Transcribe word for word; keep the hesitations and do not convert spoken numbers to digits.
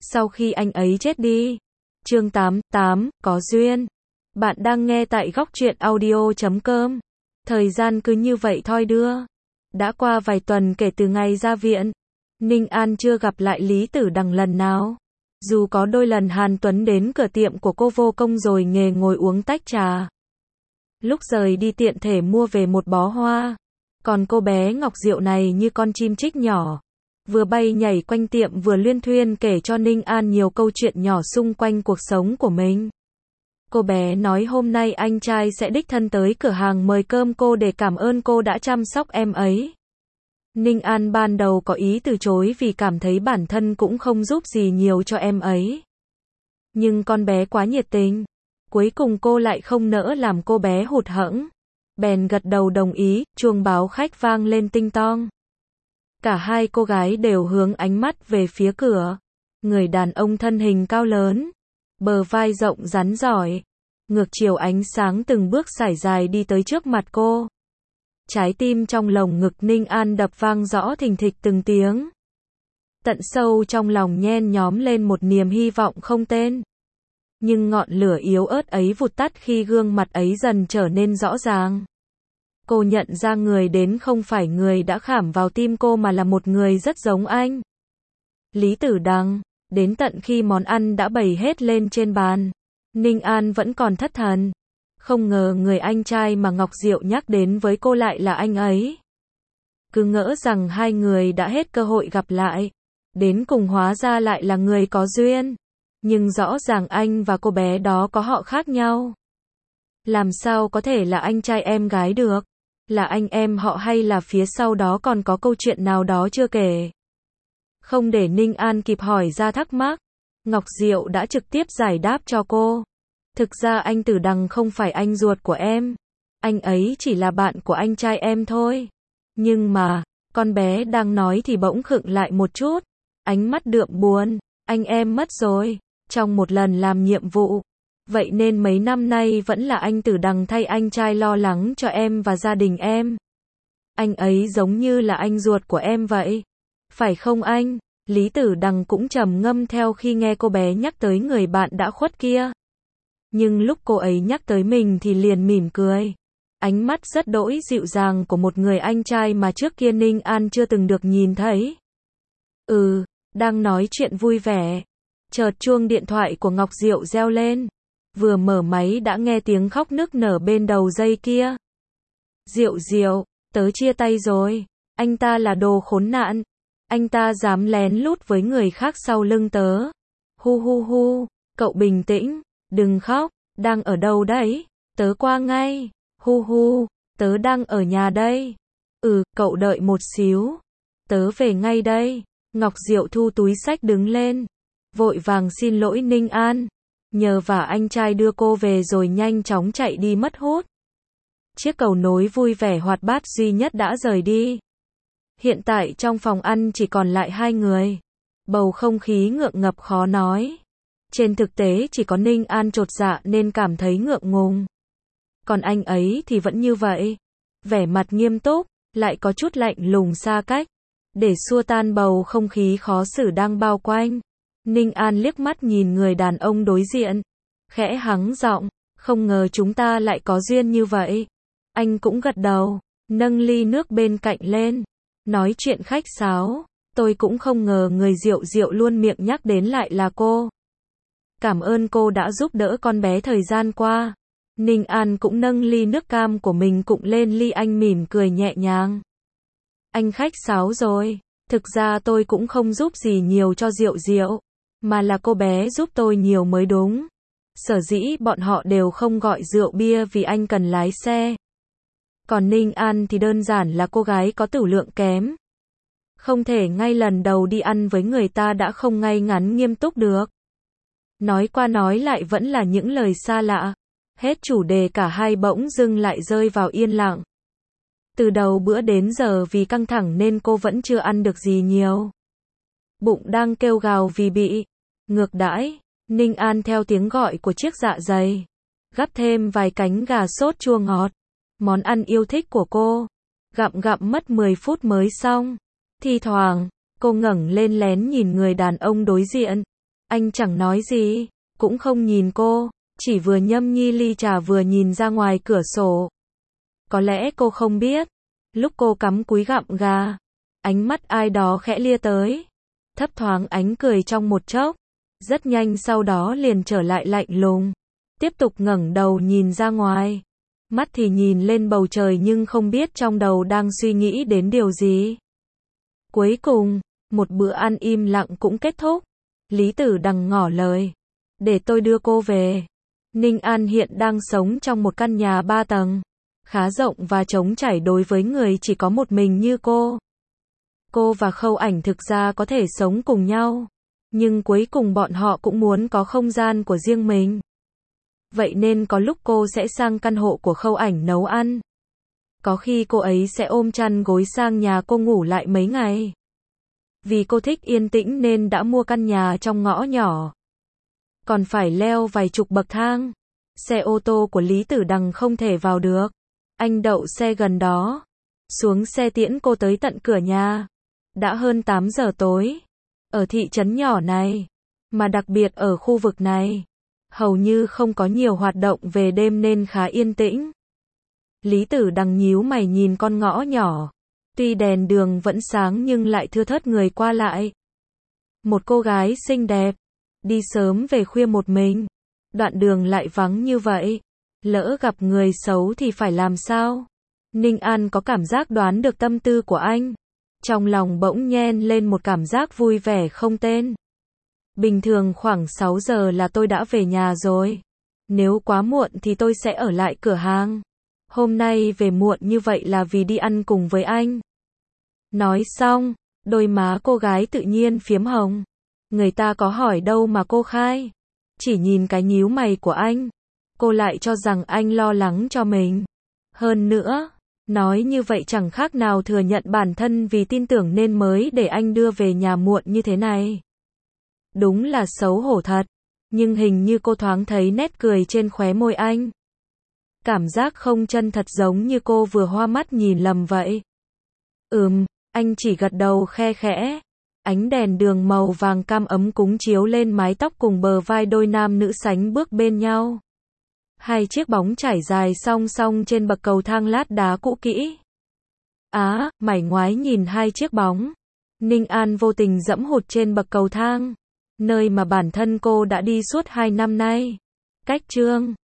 sau khi anh ấy chết đi. Chương tám, tám, có duyên. Bạn đang nghe tại góc truyện audio chấm com. Thời gian cứ như vậy thoi đưa. Đã qua vài tuần kể từ ngày ra viện. Ninh An chưa gặp lại Lý Tử Đằng lần nào. Dù có đôi lần Hàn Tuấn đến cửa tiệm của cô vô công rồi nghề ngồi uống tách trà. Lúc rời đi tiện thể mua về một bó hoa. Còn cô bé Ngọc Diệu này như con chim chích nhỏ. Vừa bay nhảy quanh tiệm vừa luyên thuyên kể cho Ninh An nhiều câu chuyện nhỏ xung quanh cuộc sống của mình. Cô bé nói hôm nay anh trai sẽ đích thân tới cửa hàng mời cơm cô để cảm ơn cô đã chăm sóc em ấy. Ninh An ban đầu có ý từ chối vì cảm thấy bản thân cũng không giúp gì nhiều cho em ấy. Nhưng con bé quá nhiệt tình. Cuối cùng cô lại không nỡ làm cô bé hụt hẫng. Bèn gật đầu đồng ý, chuông báo khách vang lên tinh tong. Cả hai cô gái đều hướng ánh mắt về phía cửa. Người đàn ông thân hình cao lớn, bờ vai rộng rắn giỏi, ngược chiều ánh sáng từng bước sải dài đi tới trước mặt cô. Trái tim trong lồng ngực Ninh An đập vang rõ thình thịch từng tiếng. Tận sâu trong lòng nhen nhóm lên một niềm hy vọng không tên. Nhưng ngọn lửa yếu ớt ấy vụt tắt khi gương mặt ấy dần trở nên rõ ràng. Cô nhận ra người đến không phải người đã khảm vào tim cô mà là một người rất giống anh. Lý Tử Đằng. Đến tận khi món ăn đã bày hết lên trên bàn, Ninh An vẫn còn thất thần. Không ngờ người anh trai mà Ngọc Diệu nhắc đến với cô lại là anh ấy. Cứ ngỡ rằng hai người đã hết cơ hội gặp lại. Đến cùng hóa ra lại là người có duyên. Nhưng rõ ràng anh và cô bé đó có họ khác nhau. Làm sao có thể là anh trai em gái được? Là anh em họ hay là phía sau đó còn có câu chuyện nào đó chưa kể? Không để Ninh An kịp hỏi ra thắc mắc, Ngọc Diệu đã trực tiếp giải đáp cho cô. Thực ra anh Tử Đằng không phải anh ruột của em. Anh ấy chỉ là bạn của anh trai em thôi. Nhưng mà, con bé đang nói thì bỗng khựng lại một chút. Ánh mắt đượm buồn, anh em mất rồi, trong một lần làm nhiệm vụ. Vậy nên mấy năm nay vẫn là anh Tử Đằng thay anh trai lo lắng cho em và gia đình em. Anh ấy giống như là anh ruột của em vậy. Phải không anh? Lý Tử Đằng cũng trầm ngâm theo khi nghe cô bé nhắc tới người bạn đã khuất kia. Nhưng lúc cô ấy nhắc tới mình thì liền mỉm cười. Ánh mắt rất đỗi dịu dàng của một người anh trai mà trước kia Ninh An chưa từng được nhìn thấy. Ừ, đang nói chuyện vui vẻ. Chợt chuông điện thoại của Ngọc Diệu reo lên. Vừa mở máy đã nghe tiếng khóc nức nở bên đầu dây kia. Diệu Diệu, tớ chia tay rồi. Anh ta là đồ khốn nạn. Anh ta dám lén lút với người khác sau lưng tớ. Hu hu hu, cậu bình tĩnh, đừng khóc, đang ở đâu đấy? Tớ qua ngay. Hu hu, tớ đang ở nhà đây. Ừ, cậu đợi một xíu. Tớ về ngay đây. Ngọc Diệu thu túi xách đứng lên. Vội vàng xin lỗi Ninh An. Nhờ vả anh trai đưa cô về rồi nhanh chóng chạy đi mất hút. Chiếc cầu nối vui vẻ hoạt bát duy nhất đã rời đi. Hiện tại trong phòng ăn chỉ còn lại hai người. Bầu không khí ngượng ngập khó nói. Trên thực tế chỉ có Ninh An chột dạ nên cảm thấy ngượng ngùng. Còn anh ấy thì vẫn như vậy. Vẻ mặt nghiêm túc, lại có chút lạnh lùng xa cách. Để xua tan bầu không khí khó xử đang bao quanh. Ninh An liếc mắt nhìn người đàn ông đối diện. Khẽ hắng giọng, không ngờ chúng ta lại có duyên như vậy. Anh cũng gật đầu, nâng ly nước bên cạnh lên. Nói chuyện khách sáo, tôi cũng không ngờ người Diệu Diệu luôn miệng nhắc đến lại là cô. Cảm ơn cô đã giúp đỡ con bé thời gian qua. Ninh An cũng nâng ly nước cam của mình cụng lên ly anh mỉm cười nhẹ nhàng. Anh khách sáo rồi, thực ra tôi cũng không giúp gì nhiều cho Diệu Diệu, mà là cô bé giúp tôi nhiều mới đúng. Sở dĩ bọn họ đều không gọi rượu bia vì anh cần lái xe. Còn Ninh An thì đơn giản là cô gái có tửu lượng kém. Không thể ngay lần đầu đi ăn với người ta đã không ngay ngắn nghiêm túc được. Nói qua nói lại vẫn là những lời xa lạ. Hết chủ đề cả hai bỗng dưng lại rơi vào yên lặng. Từ đầu bữa đến giờ vì căng thẳng nên cô vẫn chưa ăn được gì nhiều. Bụng đang kêu gào vì bị ngược đãi. Ninh An theo tiếng gọi của chiếc dạ dày. Gắp thêm vài cánh gà sốt chua ngọt. Món ăn yêu thích của cô. Gặm gặm mất mười phút mới xong. Thi thoảng, cô ngẩng lên lén nhìn người đàn ông đối diện. Anh chẳng nói gì, cũng không nhìn cô, chỉ vừa nhâm nhi ly trà vừa nhìn ra ngoài cửa sổ. Có lẽ cô không biết, lúc cô cắm cúi gặm gà, ánh mắt ai đó khẽ lia tới, thấp thoáng ánh cười trong một chốc, rất nhanh sau đó liền trở lại lạnh lùng, tiếp tục ngẩng đầu nhìn ra ngoài, mắt thì nhìn lên bầu trời nhưng không biết trong đầu đang suy nghĩ đến điều gì. Cuối cùng, một bữa ăn im lặng cũng kết thúc, Lý Tử Đằng ngỏ lời, để tôi đưa cô về. Ninh An hiện đang sống trong một căn nhà ba tầng, khá rộng và trống trải đối với người chỉ có một mình như cô. Cô và Khâu Ảnh thực ra có thể sống cùng nhau, nhưng cuối cùng bọn họ cũng muốn có không gian của riêng mình. Vậy nên có lúc cô sẽ sang căn hộ của Khâu Ảnh nấu ăn. Có khi cô ấy sẽ ôm chăn gối sang nhà cô ngủ lại mấy ngày. Vì cô thích yên tĩnh nên đã mua căn nhà trong ngõ nhỏ. Còn phải leo vài chục bậc thang. Xe ô tô của Lý Tử Đằng không thể vào được. Anh đậu xe gần đó. Xuống xe tiễn cô tới tận cửa nhà. Đã hơn tám giờ tối. Ở thị trấn nhỏ này, mà đặc biệt ở khu vực này, hầu như không có nhiều hoạt động về đêm nên khá yên tĩnh. Lý Tử Đằng nhíu mày nhìn con ngõ nhỏ. Tuy đèn đường vẫn sáng nhưng lại thưa thớt người qua lại. Một cô gái xinh đẹp, đi sớm về khuya một mình. Đoạn đường lại vắng như vậy. Lỡ gặp người xấu thì phải làm sao? Ninh An có cảm giác đoán được tâm tư của anh. Trong lòng bỗng nhen lên một cảm giác vui vẻ không tên. Bình thường khoảng sáu giờ là tôi đã về nhà rồi. Nếu quá muộn thì tôi sẽ ở lại cửa hàng. Hôm nay về muộn như vậy là vì đi ăn cùng với anh. Nói xong, đôi má cô gái tự nhiên phiếm hồng. Người ta có hỏi đâu mà cô khai. Chỉ nhìn cái nhíu mày của anh, cô lại cho rằng anh lo lắng cho mình. Hơn nữa, nói như vậy chẳng khác nào thừa nhận bản thân vì tin tưởng nên mới để anh đưa về nhà muộn như thế này. Đúng là xấu hổ thật, nhưng hình như cô thoáng thấy nét cười trên khóe môi anh. Cảm giác không chân thật giống như cô vừa hoa mắt nhìn lầm vậy. Ừm, anh chỉ gật đầu khe khẽ. Ánh đèn đường màu vàng cam ấm cúng chiếu lên mái tóc cùng bờ vai đôi nam nữ sánh bước bên nhau. Hai chiếc bóng trải dài song song trên bậc cầu thang lát đá cũ kỹ. Á, mải ngoái nhìn hai chiếc bóng. Ninh An vô tình dẫm hụt trên bậc cầu thang, nơi mà bản thân cô đã đi suốt hai năm nay. Cách chương